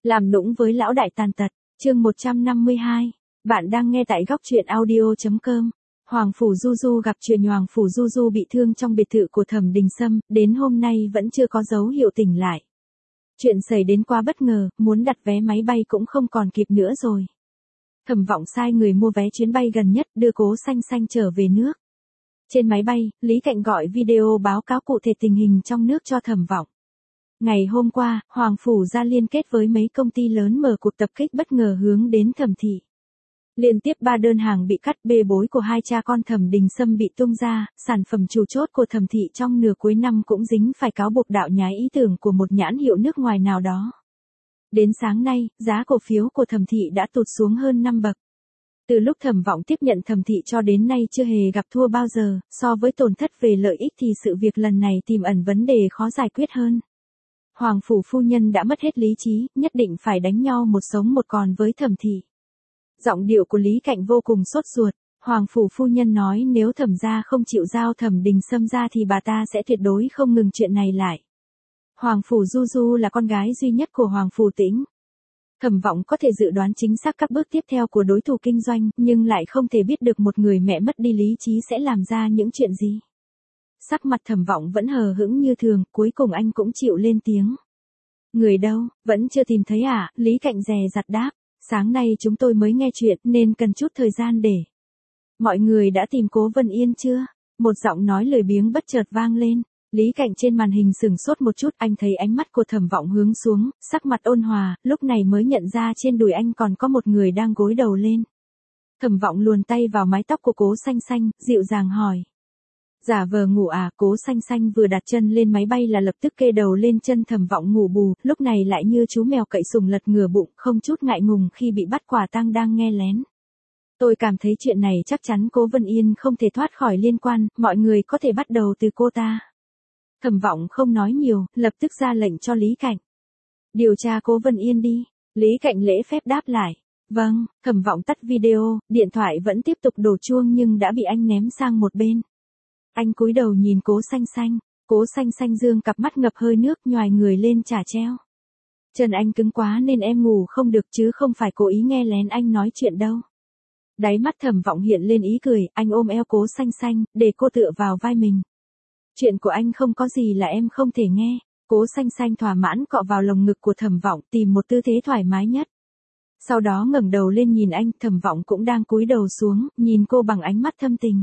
Làm nũng với lão đại tàn tật, chương 152. Bạn đang nghe tại góc truyện audio.com. Hoàng Phủ Du Du gặp chuyện Hoàng Phủ Du Du bị thương trong biệt thự của Thẩm Đình Sâm, đến hôm nay vẫn chưa có dấu hiệu tỉnh lại. Chuyện xảy đến quá bất ngờ, muốn đặt vé máy bay cũng không còn kịp nữa rồi. Thẩm Vọng sai người mua vé chuyến bay gần nhất đưa Cố Xanh Xanh trở về nước. Trên máy bay, Lý Cạnh gọi video báo cáo cụ thể tình hình trong nước cho Thẩm Vọng. Ngày hôm qua, Hoàng Phủ ra liên kết với mấy công ty lớn mở cuộc tập kích bất ngờ hướng đến Thẩm thị. Liên tiếp 3 đơn hàng bị cắt, bê bối của hai cha con Thẩm Đình Sâm bị tung ra, sản phẩm chủ chốt của Thẩm thị trong nửa cuối năm cũng dính phải cáo buộc đạo nhái ý tưởng của một nhãn hiệu nước ngoài nào đó. Đến sáng nay, giá cổ phiếu của Thẩm thị đã tụt xuống hơn 5 bậc. Từ lúc Thẩm Vọng tiếp nhận Thẩm thị cho đến nay chưa hề gặp thua bao giờ, so với tổn thất về lợi ích thì sự việc lần này tiềm ẩn vấn đề khó giải quyết hơn. Hoàng Phủ phu nhân đã mất hết lý trí, nhất định phải đánh nhau một sống một còn với Thẩm thị. Giọng điệu của Lý Cạnh vô cùng sốt ruột. Hoàng Phủ phu nhân nói nếu Thẩm gia không chịu giao Thẩm Đình Sâm ra thì bà ta sẽ tuyệt đối không ngừng chuyện này lại. Hoàng Phủ Du Du là con gái duy nhất của Hoàng Phủ Tĩnh. Thẩm Vọng có thể dự đoán chính xác các bước tiếp theo của đối thủ kinh doanh, nhưng lại không thể biết được một người mẹ mất đi lý trí sẽ làm ra những chuyện gì. Sắc mặt Thẩm Vọng vẫn hờ hững như thường, cuối cùng anh cũng chịu lên tiếng. Người đâu, vẫn chưa tìm thấy à? Lý Cạnh dè dặt đáp. Sáng nay chúng tôi mới nghe chuyện nên cần chút thời gian để. Mọi người đã tìm Cố Vân Yên chưa? Một giọng nói lười biếng bất chợt vang lên. Lý Cạnh trên màn hình sửng sốt một chút, anh thấy ánh mắt của Thẩm Vọng hướng xuống, sắc mặt ôn hòa, lúc này mới nhận ra trên đùi anh còn có một người đang gối đầu lên. Thẩm Vọng luồn tay vào mái tóc của Cố Xanh Xanh, dịu dàng hỏi. Giả vờ ngủ à? Cố Xanh Xanh vừa đặt chân lên máy bay là lập tức kê đầu lên chân Thẩm Vọng ngủ bù, lúc này lại như chú mèo cậy sùng lật ngửa bụng, không chút ngại ngùng khi bị bắt quả tang đang nghe lén. Tôi cảm thấy chuyện này chắc chắn Cố Vân Yên không thể thoát khỏi liên quan, mọi người có thể bắt đầu từ cô ta. Thẩm Vọng không nói nhiều, lập tức ra lệnh cho Lý Cạnh. Điều tra Cố Vân Yên đi. Lý Cạnh lễ phép đáp lại. Vâng. Thẩm Vọng tắt video, điện thoại vẫn tiếp tục đổ chuông nhưng đã bị anh ném sang một bên. Anh cúi đầu nhìn Cố Xanh Xanh. Cố Xanh Xanh dương cặp mắt ngập hơi nước, nhoài người lên chả treo. Chân anh cứng quá nên em ngủ không được chứ không phải cố ý nghe lén anh nói chuyện đâu. Đáy mắt Thẩm Vọng hiện lên ý cười, anh ôm eo Cố Xanh Xanh, để cô tựa vào vai mình. Chuyện của anh không có gì là em không thể nghe. Cố Xanh Xanh thỏa mãn cọ vào lồng ngực của Thẩm Vọng, tìm một tư thế thoải mái nhất. Sau đó ngẩng đầu lên nhìn anh, Thẩm Vọng cũng đang cúi đầu xuống, nhìn cô bằng ánh mắt thâm tình.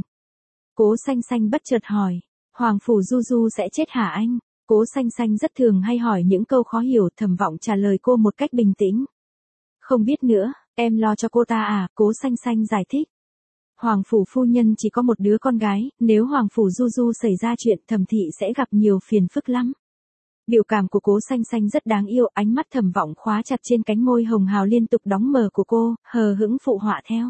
Cố Xanh Xanh bất chợt hỏi, Hoàng Phủ Du Du sẽ chết hả anh? Cố Xanh Xanh rất thường hay hỏi những câu khó hiểu, Thẩm Vọng trả lời cô một cách bình tĩnh. Không biết nữa, em lo cho cô ta à? Cố Xanh Xanh giải thích. Hoàng Phủ phu nhân chỉ có một đứa con gái, nếu Hoàng Phủ Du Du xảy ra chuyện Thẩm thị sẽ gặp nhiều phiền phức lắm. Biểu cảm của Cố Xanh Xanh rất đáng yêu, ánh mắt Thẩm Vọng khóa chặt trên cánh môi hồng hào liên tục đóng mở của cô, hờ hững phụ họa theo.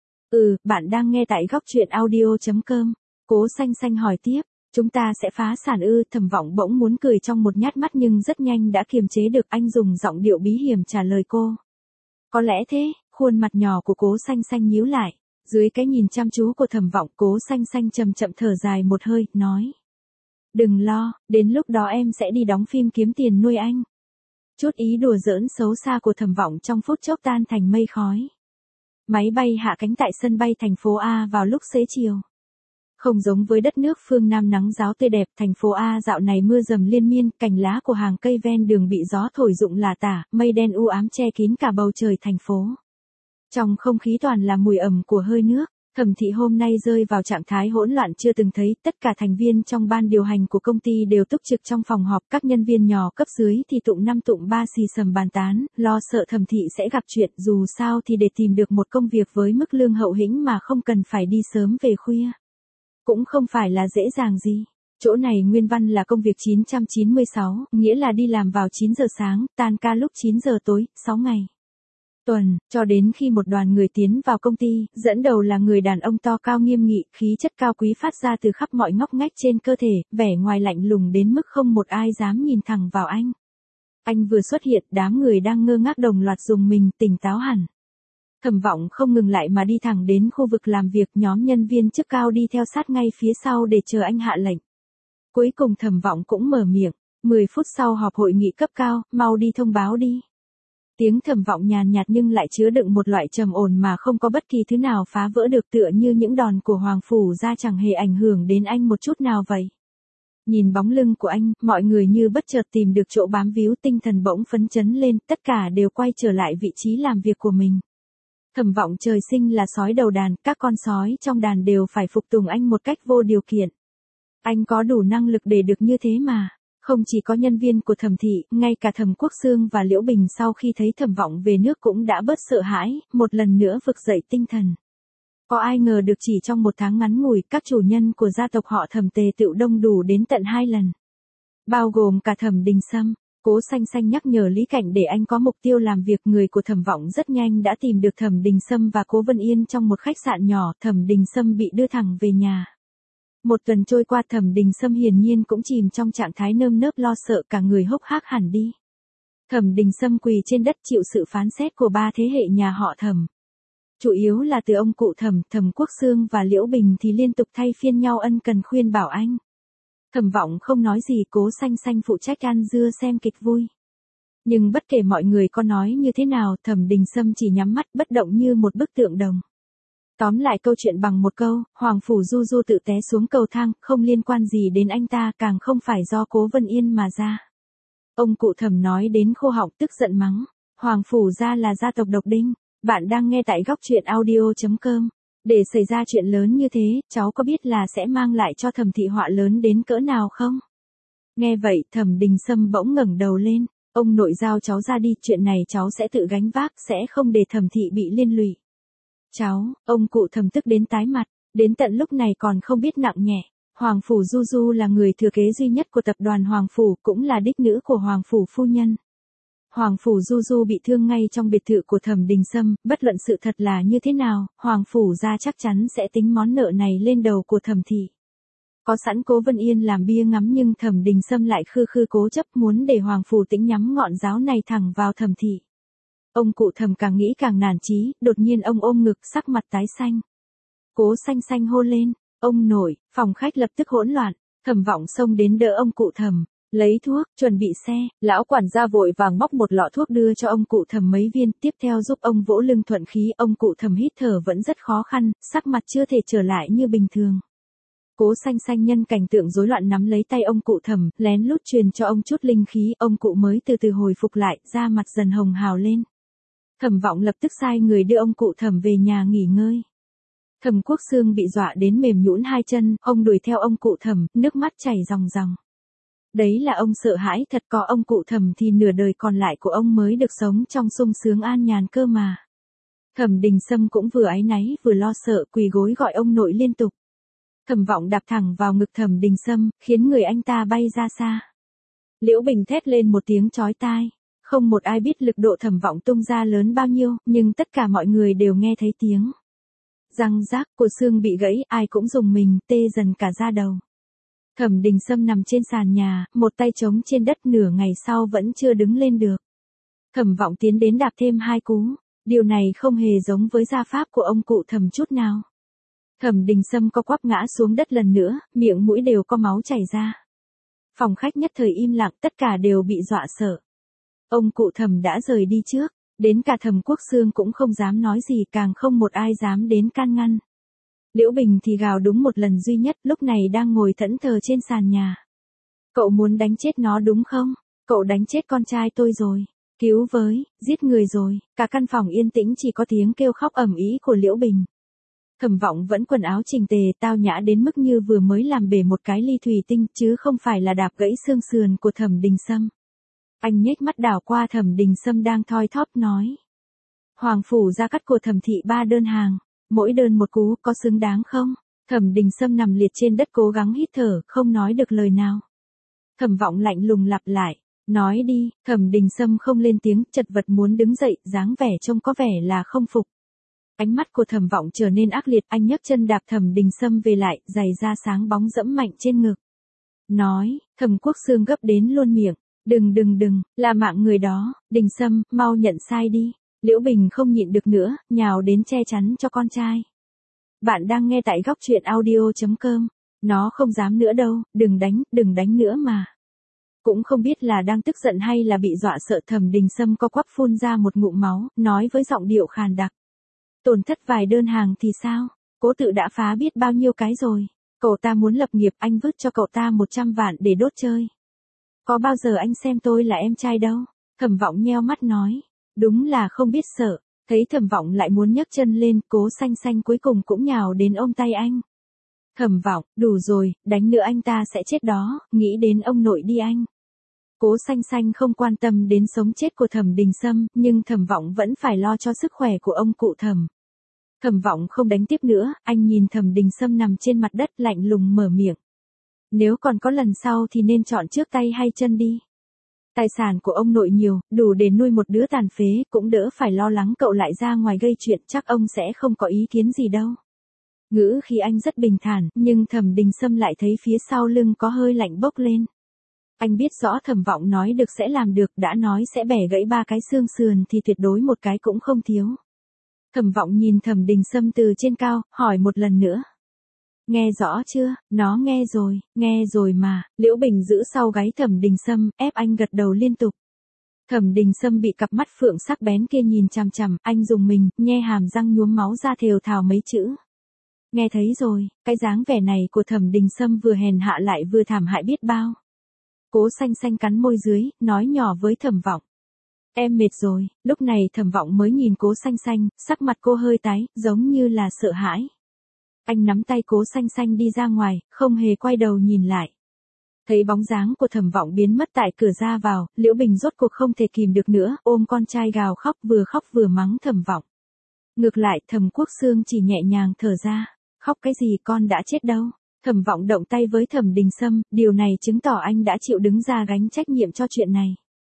Bạn đang nghe tại góc truyện audio.com. Cố Xanh Xanh hỏi tiếp, chúng ta sẽ phá sản ư? Thẩm Vọng bỗng muốn cười trong một nhát mắt nhưng rất nhanh đã kiềm chế được, anh dùng giọng điệu bí hiểm trả lời cô. Có lẽ thế. Khuôn mặt nhỏ của Cố Xanh Xanh nhíu lại. Dưới cái nhìn chăm chú của Thẩm Vọng, Cố Xanh Xanh chậm chậm thở dài một hơi, nói. Đừng lo, đến lúc đó em sẽ đi đóng phim kiếm tiền nuôi anh. Chút ý đùa giỡn xấu xa của Thẩm Vọng trong phút chốc tan thành mây khói. Máy bay hạ cánh tại sân bay thành phố A vào lúc xế chiều. Không giống với đất nước phương Nam nắng ráo tươi đẹp, thành phố A dạo này mưa dầm liên miên, cành lá của hàng cây ven đường bị gió thổi rụng lả tả, mây đen u ám che kín cả bầu trời thành phố. Trong không khí toàn là mùi ẩm của hơi nước. Thẩm thị hôm nay rơi vào trạng thái hỗn loạn chưa từng thấy, tất cả thành viên trong ban điều hành của công ty đều túc trực trong phòng họp, các nhân viên nhỏ cấp dưới thì tụng năm tụng ba xì xầm bàn tán, lo sợ Thẩm thị sẽ gặp chuyện, dù sao thì để tìm được một công việc với mức lương hậu hĩnh mà không cần phải đi sớm về khuya. Cũng không phải là dễ dàng gì. Chỗ này nguyên văn là công việc 996, nghĩa là đi làm vào 9 giờ sáng, tan ca lúc 9 giờ tối, 6 ngày. Tuần, cho đến khi một đoàn người tiến vào công ty, dẫn đầu là người đàn ông to cao nghiêm nghị, khí chất cao quý phát ra từ khắp mọi ngóc ngách trên cơ thể, vẻ ngoài lạnh lùng đến mức không một ai dám nhìn thẳng vào anh. Anh vừa xuất hiện, đám người đang ngơ ngác đồng loạt rùng mình, tỉnh táo hẳn. Thẩm Vọng không ngừng lại mà đi thẳng đến khu vực làm việc, nhóm nhân viên chức cao đi theo sát ngay phía sau để chờ anh hạ lệnh. Cuối cùng Thẩm Vọng cũng mở miệng, 10 phút sau họp hội nghị cấp cao, mau đi thông báo đi. Tiếng thầm vọng nhàn nhạt nhưng lại chứa đựng một loại trầm ổn mà không có bất kỳ thứ nào phá vỡ được, tựa như những đòn của Hoàng Phủ Gia chẳng hề ảnh hưởng đến anh một chút nào vậy. Nhìn bóng lưng của anh, mọi người như bất chợt tìm được chỗ bám víu, tinh thần bỗng phấn chấn lên, tất cả đều quay trở lại vị trí làm việc của mình. Thẩm Vọng trời sinh là sói đầu đàn, các con sói trong đàn đều phải phục tùng anh một cách vô điều kiện. Anh có đủ năng lực để được như thế mà. Không chỉ có nhân viên của Thẩm thị, ngay cả Thẩm Quốc Xương và Liễu Bình sau khi thấy Thẩm Vọng về nước cũng đã bớt sợ hãi, một lần nữa vực dậy tinh thần. Có ai ngờ được chỉ trong một tháng ngắn ngủi, các chủ nhân của gia tộc họ Thẩm tề tựu đông đủ đến tận 2 lần. Bao gồm cả Thẩm Đình Sâm. Cố Xanh Xanh nhắc nhở Lý Cảnh để anh có mục tiêu làm việc. Người của Thẩm Vọng rất nhanh đã tìm được Thẩm Đình Sâm và Cố Vân Yên trong một khách sạn nhỏ. Thẩm Đình Sâm bị đưa thẳng về nhà. Một tuần trôi qua, Thẩm Đình Sâm hiển nhiên cũng chìm trong trạng thái nơm nớp lo sợ, cả người hốc hác hẳn đi. Thẩm Đình Sâm quỳ trên đất chịu sự phán xét của 3 thế hệ nhà họ Thẩm. Chủ yếu là từ ông cụ Thẩm, Thẩm Quốc Xương và Liễu Bình thì liên tục thay phiên nhau ân cần khuyên bảo anh. Thẩm Vọng không nói gì, Cố Xanh Xanh phụ trách ăn dưa xem kịch vui. Nhưng bất kể mọi người có nói như thế nào, Thẩm Đình Sâm chỉ nhắm mắt bất động như một bức tượng đồng. Tóm lại câu chuyện bằng một câu, Hoàng Phủ Du Du tự té xuống cầu thang, không liên quan gì đến anh ta, càng không phải do Cố Vân Yên mà ra. Ông cụ Thẩm nói đến khô họng, tức giận mắng. Hoàng Phủ gia là gia tộc độc đinh. Bạn đang nghe tại góc truyện audio.com. Để xảy ra chuyện lớn như thế, cháu có biết là sẽ mang lại cho Thẩm thị họa lớn đến cỡ nào không? Nghe vậy, Thẩm Đình Sâm bỗng ngẩng đầu lên. Ông nội giao cháu ra đi, chuyện này cháu sẽ tự gánh vác, sẽ không để Thẩm thị bị liên lụy. Cháu, ông cụ Thẩm tức đến tái mặt, đến tận lúc này còn không biết nặng nhẹ. Hoàng Phủ Du Du là người thừa kế duy nhất của tập đoàn Hoàng Phủ, cũng là đích nữ của Hoàng Phủ phu nhân. Hoàng Phủ Du Du bị thương ngay trong biệt thự của Thẩm Đình Sâm, bất luận sự thật là như thế nào, Hoàng Phủ gia chắc chắn sẽ tính món nợ này lên đầu của Thẩm thị. Có sẵn Cố Vân Yên làm bia ngắm, nhưng Thẩm Đình Sâm lại khư khư cố chấp muốn để Hoàng Phủ Tĩnh nhắm ngọn giáo này thẳng vào Thẩm thị. Ông cụ Thẩm càng nghĩ càng nản chí, đột nhiên ông ôm ngực, sắc mặt tái xanh. Cố Xanh Xanh hô lên, ông nội, phòng khách lập tức hỗn loạn. Thẩm Vọng xông đến đỡ ông cụ Thẩm, lấy thuốc, chuẩn bị xe. Lão quản gia vội vàng móc một lọ thuốc đưa cho ông cụ Thẩm mấy viên, tiếp theo giúp ông vỗ lưng thuận khí. Ông cụ Thẩm hít thở vẫn rất khó khăn, sắc mặt chưa thể trở lại như bình thường. Cố Xanh Xanh nhân cảnh tượng rối loạn nắm lấy tay ông cụ Thẩm, lén lút truyền cho ông chút linh khí, ông cụ mới từ từ hồi phục lại, da mặt dần hồng hào lên. Thẩm Vọng lập tức sai người đưa ông cụ Thẩm về nhà nghỉ ngơi. Thẩm Quốc Xương bị dọa đến mềm nhũn 2 chân, ông đuổi theo ông cụ Thẩm, nước mắt chảy ròng ròng. Đấy là ông sợ hãi thật, có ông cụ Thẩm thì nửa đời còn lại của ông mới được sống trong sung sướng an nhàn cơ mà. Thẩm Đình Sâm cũng vừa áy náy vừa lo sợ, quỳ gối gọi ông nội liên tục. Thẩm Vọng đạp thẳng vào ngực Thẩm Đình Sâm, khiến người anh ta bay ra xa. Liễu Bình thét lên một tiếng chói tai. Không một ai biết lực độ Thẩm Vọng tung ra lớn bao nhiêu, nhưng tất cả mọi người đều nghe thấy tiếng răng rác của xương bị gãy, ai cũng rùng mình, tê dần cả da đầu. Thẩm Đình Sâm nằm trên sàn nhà, một tay chống trên đất, nửa ngày sau vẫn chưa đứng lên được. Thẩm Vọng tiến đến đạp thêm 2 cú, điều này không hề giống với gia pháp của ông cụ Thẩm chút nào. Thẩm Đình Sâm co quắp ngã xuống đất lần nữa, miệng mũi đều có máu chảy ra. Phòng khách nhất thời im lặng, tất cả đều bị dọa sợ. Ông cụ Thẩm đã rời đi trước, đến cả Thẩm Quốc Xương cũng không dám nói gì, càng không một ai dám đến can ngăn. Liễu Bình thì gào đúng một lần duy nhất, lúc này đang ngồi thẫn thờ trên sàn nhà. Cậu muốn đánh chết nó đúng không? Cậu đánh chết con trai tôi rồi. Cứu với, giết người rồi. Cả căn phòng yên tĩnh chỉ có tiếng kêu khóc ầm ĩ của Liễu Bình. Thẩm Vọng vẫn quần áo chỉnh tề, tao nhã đến mức như vừa mới làm bể một cái ly thủy tinh, chứ không phải là đạp gãy xương sườn của Thẩm Đình Sâm. Anh nhếch mắt đảo qua Thẩm Đình Sâm đang thoi thóp nói. Hoàng Phủ gia cắt của Thẩm thị 3 đơn hàng, mỗi đơn 1 cú, có xứng đáng không? Thẩm Đình Sâm nằm liệt trên đất cố gắng hít thở, không nói được lời nào. Thẩm Vọng lạnh lùng lặp lại, nói đi. Thẩm Đình Sâm không lên tiếng, chật vật muốn đứng dậy, dáng vẻ trông có vẻ là không phục. Ánh mắt của Thẩm Vọng trở nên ác liệt, anh nhấc chân đạp Thẩm Đình Sâm về lại, giày da sáng bóng dẫm mạnh trên ngực. Nói, Thẩm Quốc Xương gấp đến luôn miệng, đừng, là mạng người đó, Đình Sâm, mau nhận sai đi. Liễu Bình không nhịn được nữa, nhào đến che chắn cho con trai. Bạn đang nghe tại góc truyện audio.com. Nó không dám nữa đâu, đừng đánh nữa mà. Cũng không biết là đang tức giận hay là bị dọa sợ, Thẩm Đình Sâm co quắp phun ra một ngụm máu, nói với giọng điệu khàn đặc. Tổn thất vài đơn hàng thì sao? Cố Tự đã phá biết bao nhiêu cái rồi. Cậu ta muốn lập nghiệp, anh vứt cho cậu ta 100 vạn để đốt chơi. Có bao giờ anh xem tôi là em trai đâu. Thẩm Vọng nheo mắt nói. Đúng là không biết sợ. Thấy Thẩm Vọng lại muốn nhấc chân lên, Cố Xanh Xanh cuối cùng cũng nhào đến ôm tay anh. Thẩm Vọng, đủ rồi, đánh nữa anh ta sẽ chết đó, nghĩ đến ông nội đi anh. Cố Xanh Xanh không quan tâm đến sống chết của Thẩm Đình Sâm, nhưng Thẩm Vọng vẫn phải lo cho sức khỏe của ông cụ Thẩm. Thẩm Vọng không đánh tiếp nữa, anh nhìn Thẩm Đình Sâm nằm trên mặt đất lạnh lùng mở miệng. Nếu còn có lần sau thì nên chọn trước tay hay chân đi. Tài sản của ông nội nhiều, đủ để nuôi một đứa tàn phế, cũng đỡ phải lo lắng cậu lại ra ngoài gây chuyện, chắc ông sẽ không có ý kiến gì đâu. Ngữ khí anh rất bình thản, nhưng Thẩm Đình Sâm lại thấy phía sau lưng có hơi lạnh bốc lên. Anh biết rõ Thẩm Vọng nói được sẽ làm được, đã nói sẽ bẻ gãy 3 cái xương sườn thì tuyệt đối một cái cũng không thiếu. Thẩm Vọng nhìn Thẩm Đình Sâm từ trên cao, hỏi một lần nữa. Nghe rõ chưa? Nó nghe rồi mà. Liễu Bình giữ sau gáy Thẩm Đình Sâm, ép anh gật đầu liên tục. Thẩm Đình Sâm bị cặp mắt phượng sắc bén kia nhìn chằm chằm, anh dùng mình, nhe hàm răng nhuốm máu ra thều thào mấy chữ. Nghe thấy rồi, cái dáng vẻ này của Thẩm Đình Sâm vừa hèn hạ lại vừa thảm hại biết bao. Cố Xanh Xanh cắn môi dưới, nói nhỏ với Thẩm Vọng. Em mệt rồi. Lúc này Thẩm Vọng mới nhìn Cố Xanh Xanh, sắc mặt cô hơi tái, giống như là sợ hãi. Anh nắm tay Cố Xanh Xanh đi ra ngoài, không hề quay đầu nhìn lại. Thấy bóng dáng của Thẩm Vọng biến mất tại cửa ra vào, Liễu Bình rốt cuộc không thể kìm được nữa, ôm con trai gào khóc vừa mắng Thẩm Vọng. Ngược lại, Thẩm Quốc Xương chỉ nhẹ nhàng thở ra. Khóc cái gì, con đã chết đâu. Thẩm Vọng động tay với Thẩm Đình Sâm, điều này chứng tỏ anh đã chịu đứng ra gánh trách nhiệm cho chuyện này.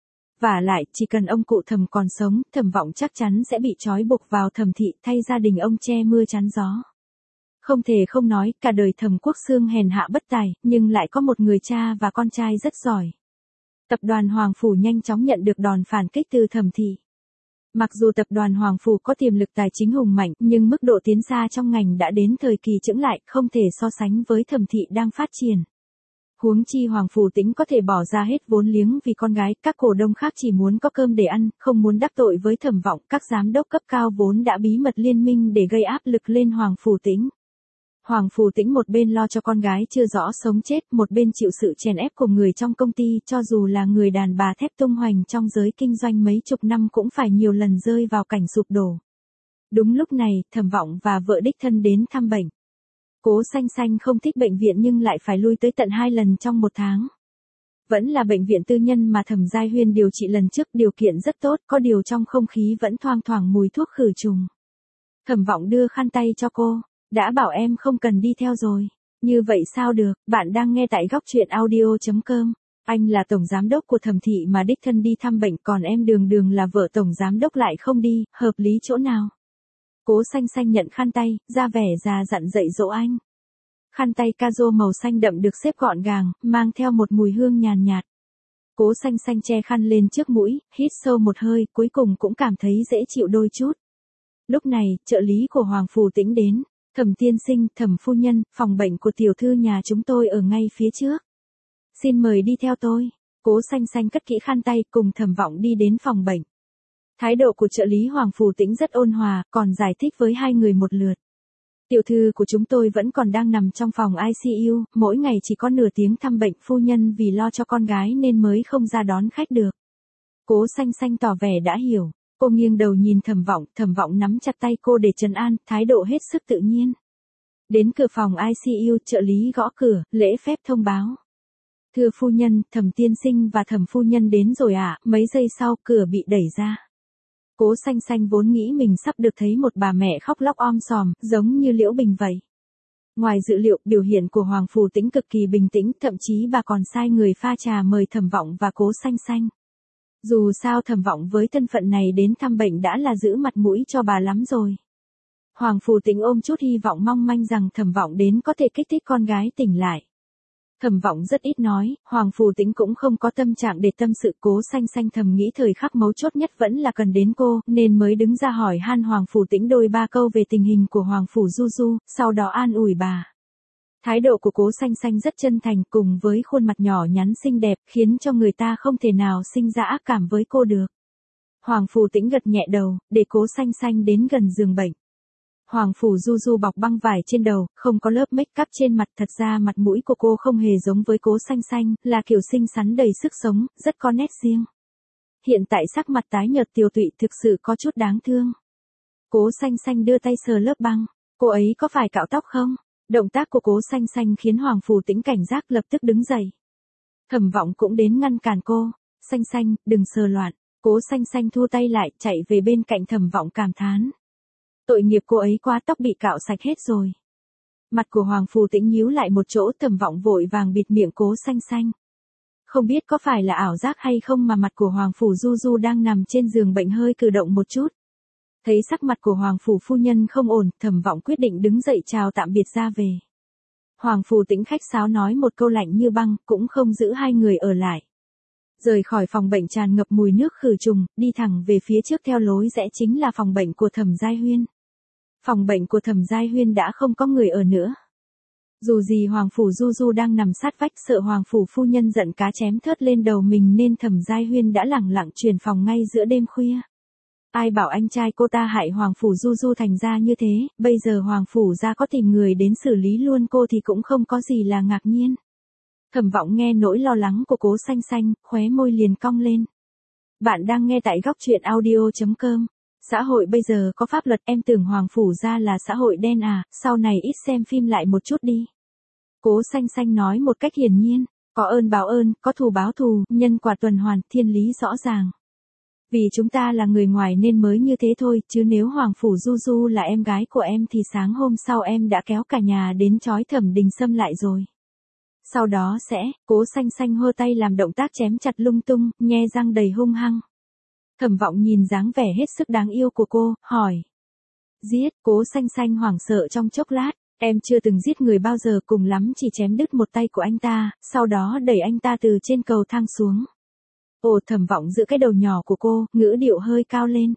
Vả lại, chỉ cần ông cụ Thẩm còn sống, Thẩm Vọng chắc chắn sẽ bị trói buộc vào Thẩm thị, thay gia đình ông che mưa chắn gió. Không thể không nói, cả đời Thẩm Quốc Xương hèn hạ bất tài, nhưng lại có một người cha và con trai rất giỏi. Tập đoàn Hoàng Phủ nhanh chóng nhận được đòn phản kích từ Thẩm thị. Mặc dù tập đoàn Hoàng Phủ có tiềm lực tài chính hùng mạnh, nhưng mức độ tiến xa trong ngành đã đến thời kỳ chững lại, không thể so sánh với Thẩm thị đang phát triển. Huống chi Hoàng Phủ Tĩnh có thể bỏ ra hết vốn liếng vì con gái, các cổ đông khác chỉ muốn có cơm để ăn, không muốn đắc tội với Thẩm Vọng, các giám đốc cấp cao vốn đã bí mật liên minh để gây áp lực lên Hoàng Phủ Tĩnh. Hoàng Phủ Tĩnh một bên lo cho con gái chưa rõ sống chết, một bên chịu sự chèn ép của người trong công ty, cho dù là người đàn bà thép tung hoành trong giới kinh doanh mấy chục năm cũng phải nhiều lần rơi vào cảnh sụp đổ. Đúng lúc này, Thẩm Vọng và vợ đích thân đến thăm bệnh. Cố Xanh Xanh không thích bệnh viện nhưng lại phải lui tới tận 2 lần trong 1 tháng. Vẫn là bệnh viện tư nhân mà Thẩm Giai Huyên điều trị lần trước, điều kiện rất tốt, có điều trong không khí vẫn thoang thoảng mùi thuốc khử trùng. Thẩm Vọng đưa khăn tay cho cô. Đã bảo em không cần đi theo rồi. Như vậy sao được, bạn đang nghe tại góc truyện audio.com. Anh là tổng giám đốc của Thẩm thị mà đích thân đi thăm bệnh, còn em đường đường là vợ tổng giám đốc lại không đi, hợp lý chỗ nào? Cố Xanh Xanh nhận khăn tay, ra vẻ già dặn dạy dỗ anh. Khăn tay Kazo màu xanh đậm được xếp gọn gàng, mang theo một mùi hương nhàn nhạt. Cố Xanh Xanh che khăn lên trước mũi, hít sâu một hơi, cuối cùng cũng cảm thấy dễ chịu đôi chút. Lúc này, trợ lý của Hoàng Phủ Tĩnh đến. Thẩm tiên sinh, Thẩm phu nhân, phòng bệnh của tiểu thư nhà chúng tôi ở ngay phía trước. Xin mời đi theo tôi. Cố Xanh Xanh cất kỹ khăn tay cùng Thẩm Vọng đi đến phòng bệnh. Thái độ của trợ lý Hoàng Phủ Tĩnh rất ôn hòa, còn giải thích với hai người một lượt. Tiểu thư của chúng tôi vẫn còn đang nằm trong phòng ICU, mỗi ngày chỉ có nửa tiếng thăm bệnh, phu nhân vì lo cho con gái nên mới không ra đón khách được. Cố Xanh Xanh tỏ vẻ đã hiểu. Cô nghiêng đầu nhìn Thẩm Vọng nắm chặt tay cô để trấn an, thái độ hết sức tự nhiên. Đến cửa phòng ICU, trợ lý gõ cửa, lễ phép thông báo. Thưa phu nhân, Thẩm tiên sinh và Thẩm phu nhân đến rồi ạ. Mấy giây sau, cửa bị đẩy ra. Cố Xanh Xanh vốn nghĩ mình sắp được thấy một bà mẹ khóc lóc om sòm, giống như Liễu Bình vậy. Ngoài dự liệu, biểu hiện của Hoàng Phủ Tĩnh cực kỳ bình tĩnh, thậm chí bà còn sai người pha trà mời Thẩm Vọng và Cố Xanh Xanh. Dù sao Thẩm Vọng với thân phận này đến thăm bệnh đã là giữ mặt mũi cho bà lắm rồi. Hoàng Phủ Tĩnh ôm chút hy vọng mong manh rằng Thẩm Vọng đến có thể kích thích con gái tỉnh lại. Thẩm Vọng rất ít nói, Hoàng Phủ Tĩnh cũng không có tâm trạng để tâm sự. Cố Xanh Xanh thầm nghĩ thời khắc mấu chốt nhất vẫn là cần đến cô, nên mới đứng ra hỏi han Hoàng Phủ Tĩnh đôi ba câu về tình hình của Hoàng Phủ Du Du, sau đó an ủi bà. Thái độ của Cố Xanh Xanh rất chân thành cùng với khuôn mặt nhỏ nhắn xinh đẹp khiến cho người ta không thể nào sinh ra ác cảm với cô được. Hoàng Phủ Tĩnh gật nhẹ đầu, để Cố Xanh Xanh đến gần giường bệnh. Hoàng Phủ Du Du bọc băng vải trên đầu, không có lớp make up trên mặt, thật ra mặt mũi của cô không hề giống với Cố Xanh Xanh, là kiểu xinh xắn đầy sức sống, rất có nét riêng. Hiện tại sắc mặt tái nhợt tiều tụy thực sự có chút đáng thương. Cố Xanh Xanh đưa tay sờ lớp băng, cô ấy có phải cạo tóc không? Động tác của Cố Xanh Xanh khiến Hoàng Phủ Tĩnh cảnh giác lập tức đứng dậy. Thẩm Vọng cũng đến ngăn cản cô, Xanh Xanh, đừng sờ loạn. Cố Xanh Xanh thu tay lại, chạy về bên cạnh Thẩm Vọng cảm thán. Tội nghiệp cô ấy quá, tóc bị cạo sạch hết rồi. Mặt của Hoàng Phủ Tĩnh nhíu lại một chỗ, Thẩm Vọng vội vàng bịt miệng Cố Xanh Xanh. Không biết có phải là ảo giác hay không mà mặt của Hoàng Phủ Du Du đang nằm trên giường bệnh hơi cử động một chút. Thấy sắc mặt của Hoàng Phủ phu nhân không ổn, Thẩm Vọng quyết định đứng dậy chào tạm biệt ra về. Hoàng Phủ Tĩnh khách sáo nói một câu lạnh như băng, cũng không giữ hai người ở lại. Rời khỏi phòng bệnh tràn ngập mùi nước khử trùng, đi thẳng về phía trước theo lối rẽ chính là phòng bệnh của Thẩm Giai Huyên. Phòng bệnh của Thẩm Giai Huyên đã không có người ở nữa. Dù gì Hoàng Phủ Du Du đang nằm sát vách, sợ Hoàng Phủ phu nhân giận cá chém thớt lên đầu mình nên Thẩm Giai Huyên đã lẳng lặng chuyển phòng ngay giữa đêm khuya. Ai bảo anh trai cô ta hại Hoàng Phủ Du Du thành ra như thế, bây giờ Hoàng Phủ gia có tìm người đến xử lý luôn cô thì cũng không có gì là ngạc nhiên. Thẩm Vọng nghe nỗi lo lắng của Cố Xanh Xanh, khóe môi liền cong lên. Bạn đang nghe tại góc truyện audio.com. Xã hội bây giờ có pháp luật, em tưởng Hoàng Phủ gia là xã hội đen à, sau này ít xem phim lại một chút đi. Cố Xanh Xanh nói một cách hiển nhiên, có ơn báo ơn, có thù báo thù, nhân quả tuần hoàn, thiên lý rõ ràng. Vì chúng ta là người ngoài nên mới như thế thôi, chứ nếu Hoàng Phủ Du Du là em gái của em thì sáng hôm sau em đã kéo cả nhà đến trói Thẩm Đình Sâm lại rồi. Sau đó sẽ, Cố Xanh Xanh hơ tay làm động tác chém chặt lung tung, nhe răng đầy hung hăng. Thẩm Vọng nhìn dáng vẻ hết sức đáng yêu của cô, hỏi. Giết, Cố Xanh Xanh hoảng sợ trong chốc lát, em chưa từng giết người bao giờ, cùng lắm chỉ chém đứt một tay của anh ta, sau đó đẩy anh ta từ trên cầu thang xuống. Ồ, Thẩm Vọng giữ cái đầu nhỏ của cô, ngữ điệu hơi cao lên.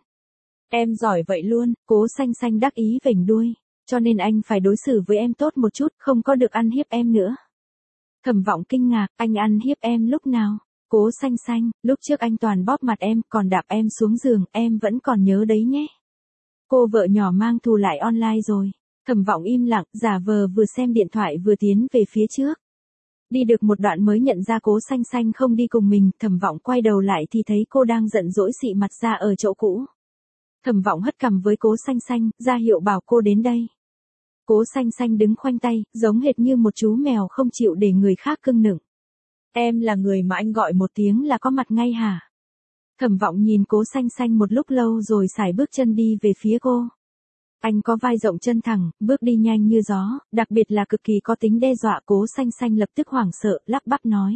Em giỏi vậy luôn, Cố Xanh Xanh đắc ý vểnh đuôi, cho nên anh phải đối xử với em tốt một chút, không có được ăn hiếp em nữa. Thẩm Vọng kinh ngạc, anh ăn hiếp em lúc nào? Cố Xanh Xanh, lúc trước anh toàn bóp mặt em, còn đạp em xuống giường, em vẫn còn nhớ đấy nhé. Cô vợ nhỏ mang thù lại online rồi. Thẩm Vọng im lặng, giả vờ vừa xem điện thoại vừa tiến về phía trước. Đi được một đoạn mới nhận ra Cố Xanh Xanh không đi cùng mình, Thẩm Vọng quay đầu lại thì thấy cô đang giận dỗi xị mặt ra ở chỗ cũ. Thẩm Vọng hất cằm với Cố Xanh Xanh, ra hiệu bảo cô đến đây. Cố Xanh Xanh đứng khoanh tay, giống hệt như một chú mèo không chịu để người khác cưng nựng. Em là người mà anh gọi một tiếng là có mặt ngay hả? Thẩm Vọng nhìn Cố Xanh Xanh một lúc lâu rồi sải bước chân đi về phía cô. Anh có vai rộng chân thẳng, bước đi nhanh như gió, đặc biệt là cực kỳ có tính đe dọa. Cố Xanh Xanh lập tức hoảng sợ, lắp bắp nói.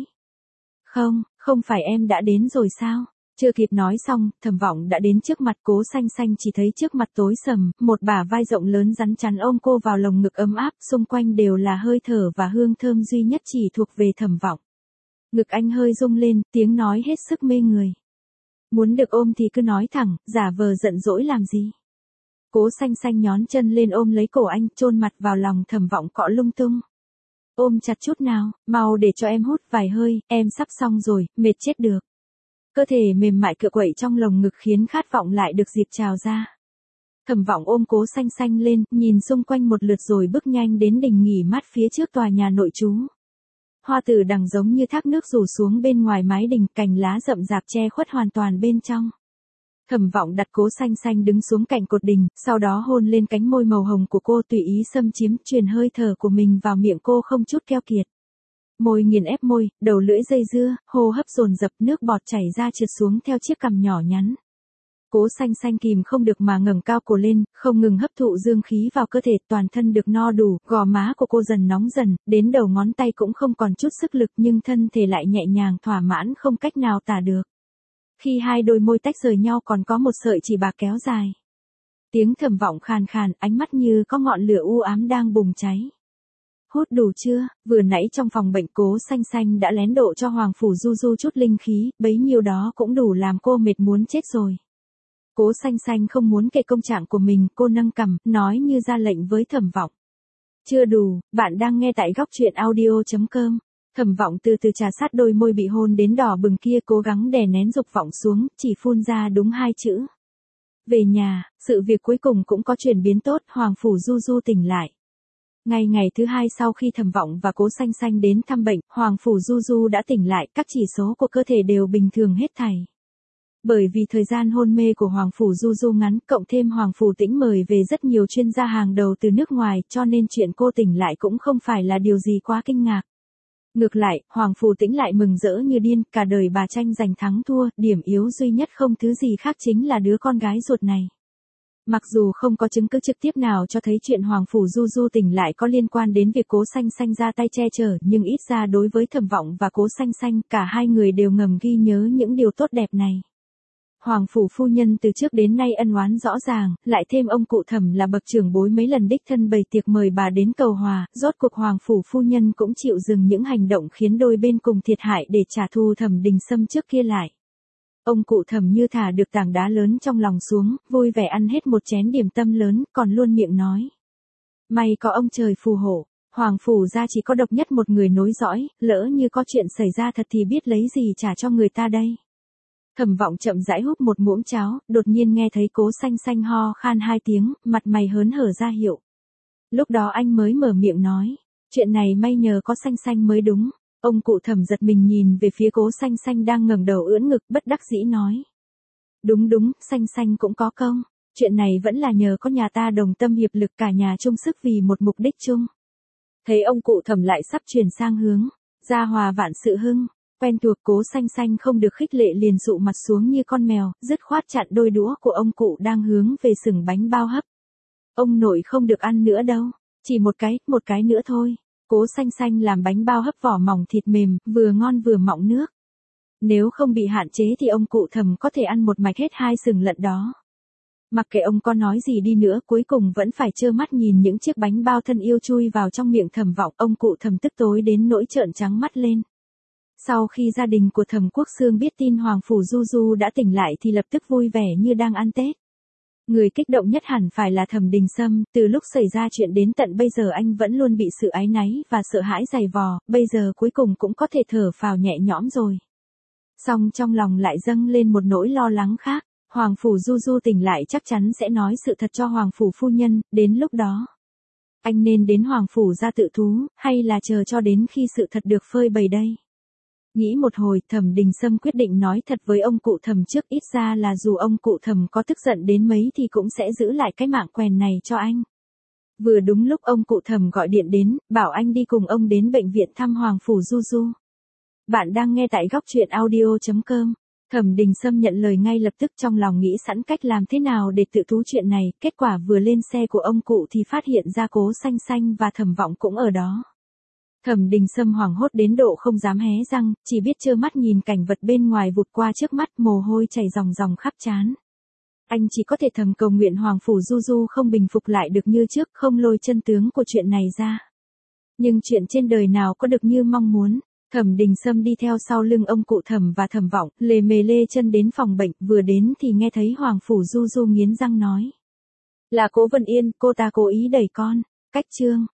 Không phải em đã đến rồi sao? Chưa kịp nói xong, Thẩm Vọng đã đến trước mặt Cố Xanh Xanh, chỉ thấy trước mặt tối sầm, một bả vai rộng lớn rắn chắn ôm cô vào lồng ngực ấm áp, xung quanh đều là hơi thở và hương thơm duy nhất chỉ thuộc về Thẩm Vọng. Ngực anh hơi rung lên, tiếng nói hết sức mê người. Muốn được ôm thì cứ nói thẳng, giả vờ giận dỗi làm gì? Cố Xanh Xanh nhón chân lên ôm lấy cổ anh, chôn mặt vào lòng Thẩm Vọng cọ lung tung. Ôm chặt chút nào, mau để cho em hút vài hơi, em sắp xong rồi, mệt chết được. Cơ thể mềm mại cựa quậy trong lồng ngực khiến khát vọng lại được dịp trào ra. Thẩm Vọng ôm Cố Xanh Xanh lên, nhìn xung quanh một lượt rồi bước nhanh đến đình nghỉ mát phía trước tòa nhà nội trú. Hoa tử đằng giống như thác nước rủ xuống bên ngoài mái đình, cành lá rậm rạp che khuất hoàn toàn bên trong. Thẩm Vọng đặt Cố Xanh Xanh đứng xuống cạnh cột đình, sau đó hôn lên cánh môi màu hồng của cô, tùy ý xâm chiếm, truyền hơi thở của mình vào miệng cô không chút keo kiệt. Môi nghiền ép môi, đầu lưỡi dây dưa, hô hấp dồn dập, nước bọt chảy ra trượt xuống theo chiếc cằm nhỏ nhắn. Cố Xanh Xanh kìm không được mà ngẩng cao cổ lên, không ngừng hấp thụ dương khí vào cơ thể, toàn thân được no đủ, gò má của cô dần nóng dần, đến đầu ngón tay cũng không còn chút sức lực nhưng thân thể lại nhẹ nhàng thỏa mãn không cách nào tả được. Khi hai đôi môi tách rời nhau còn có một sợi chỉ bạc kéo dài. Tiếng Thẩm Vọng khàn khàn, ánh mắt như có ngọn lửa u ám đang bùng cháy. Hút đủ chưa? Vừa nãy trong phòng bệnh Cố Xanh Xanh đã lén độ cho Hoàng Phủ Du Du chút linh khí, bấy nhiêu đó cũng đủ làm cô mệt muốn chết rồi. Cố Xanh Xanh không muốn kể công trạng của mình, cô nâng cằm, nói như ra lệnh với Thẩm Vọng. Chưa đủ, bạn đang nghe tại góc truyện audio.com. Thẩm Vọng từ từ trà sát đôi môi bị hôn đến đỏ bừng kia, cố gắng đè nén dục vọng xuống, chỉ phun ra đúng 2 chữ. Về nhà, sự việc cuối cùng cũng có chuyển biến tốt, Hoàng Phủ Du Du tỉnh lại. Ngày thứ 2 sau khi Thẩm Vọng và Cố Xanh Xanh đến thăm bệnh, Hoàng Phủ Du Du đã tỉnh lại, các chỉ số của cơ thể đều bình thường hết thảy. Bởi vì thời gian hôn mê của Hoàng Phủ Du Du ngắn, cộng thêm Hoàng Phủ Tĩnh mời về rất nhiều chuyên gia hàng đầu từ nước ngoài, cho nên chuyện cô tỉnh lại cũng không phải là điều gì quá kinh ngạc. Ngược lại, Hoàng Phủ Tĩnh lại mừng rỡ như điên, cả đời bà tranh giành thắng thua, điểm yếu duy nhất không thứ gì khác chính là đứa con gái ruột này. Mặc dù không có chứng cứ trực tiếp nào cho thấy chuyện Hoàng Phủ Du Du tỉnh lại có liên quan đến việc Cố Xanh Xanh ra tay che chở, nhưng ít ra đối với Thẩm Vọng và Cố Xanh Xanh, cả hai người đều ngầm ghi nhớ những điều tốt đẹp này. Hoàng Phủ phu nhân từ trước đến nay ân oán rõ ràng, lại thêm ông cụ Thẩm là bậc trưởng bối mấy lần đích thân bày tiệc mời bà đến cầu hòa, rốt cuộc Hoàng Phủ phu nhân cũng chịu dừng những hành động khiến đôi bên cùng thiệt hại để trả thù Thẩm Đình Sâm trước kia lại. Ông cụ Thẩm như thả được tảng đá lớn trong lòng xuống, vui vẻ ăn hết một chén điểm tâm lớn, còn luôn miệng nói. May có ông trời phù hộ, Hoàng Phủ gia chỉ có độc nhất một người nối dõi, lỡ như có chuyện xảy ra thật thì biết lấy gì trả cho người ta đây. Thẩm Vọng chậm rãi húp một muỗng cháo, đột nhiên nghe thấy Cố Xanh Xanh ho khan 2 tiếng, mặt mày hớn hở ra hiệu. Lúc đó anh mới mở miệng nói, chuyện này may nhờ có Xanh Xanh mới đúng. Ông cụ Thẩm giật mình nhìn về phía Cố Xanh Xanh đang ngẩng đầu ưỡn ngực, bất đắc dĩ nói. Đúng, Xanh Xanh cũng có công, chuyện này vẫn là nhờ có nhà ta đồng tâm hiệp lực, cả nhà chung sức vì một mục đích chung. Thấy ông cụ Thẩm lại sắp chuyển sang hướng, gia hòa vạn sự hưng. Quen thuộc, Cố Xanh Xanh không được khích lệ liền dụ mặt xuống như con mèo, dứt khoát chặn đôi đũa của ông cụ đang hướng về sừng bánh bao hấp. Ông nội không được ăn nữa đâu, chỉ một cái nữa thôi. Cố Xanh Xanh làm bánh bao hấp vỏ mỏng thịt mềm, vừa ngon vừa mọng nước. Nếu không bị hạn chế thì ông cụ Thẩm có thể ăn một mạch hết 2 sừng lận đó. Mặc kệ ông có nói gì đi nữa, cuối cùng vẫn phải trơ mắt nhìn những chiếc bánh bao thân yêu chui vào trong miệng Thẩm Vọng, ông cụ Thẩm tức tối đến nỗi trợn trắng mắt lên. Sau khi gia đình của Thẩm Quốc Xương biết tin Hoàng Phủ Du Du đã tỉnh lại thì lập tức vui vẻ như đang ăn Tết. Người kích động nhất hẳn phải là Thẩm Đình Sâm, từ lúc xảy ra chuyện đến tận bây giờ anh vẫn luôn bị sự áy náy và sợ hãi dày vò, bây giờ cuối cùng cũng có thể thở phào nhẹ nhõm rồi. Song trong lòng lại dâng lên một nỗi lo lắng khác, Hoàng Phủ Du Du tỉnh lại chắc chắn sẽ nói sự thật cho Hoàng Phủ phu nhân, đến lúc đó. Anh nên đến Hoàng Phủ ra tự thú, hay là chờ cho đến khi sự thật được phơi bày đây? Nghĩ một hồi, Thẩm Đình Sâm quyết định nói thật với ông cụ Thẩm trước, ít ra là dù ông cụ Thẩm có tức giận đến mấy thì cũng sẽ giữ lại cái mạng quèn này cho anh. Vừa đúng lúc ông cụ Thẩm gọi điện đến, bảo anh đi cùng ông đến bệnh viện thăm Hoàng Phủ Du Du. Bạn đang nghe tại góc truyện audio.com. Thẩm Đình Sâm nhận lời ngay lập tức, trong lòng nghĩ sẵn cách làm thế nào để tự thú chuyện này, kết quả vừa lên xe của ông cụ thì phát hiện ra Cố Xanh Xanh và Thẩm Vọng cũng ở đó. Thẩm Đình Sâm hoảng hốt đến độ không dám hé răng, chỉ biết trơ mắt nhìn cảnh vật bên ngoài vụt qua trước mắt, mồ hôi chảy ròng ròng khắp trán. Anh chỉ có thể thầm cầu nguyện Hoàng Phủ Du Du không bình phục lại được như trước, không lôi chân tướng của chuyện này ra. Nhưng chuyện trên đời nào có được như mong muốn. Thẩm Đình Sâm đi theo sau lưng ông cụ Thẩm và Thẩm Vọng, lề mề lê chân đến phòng bệnh, vừa đến thì nghe thấy Hoàng Phủ Du Du nghiến răng nói. Là Cố Vân Yên, cô ta cố ý đẩy con. Cách chương.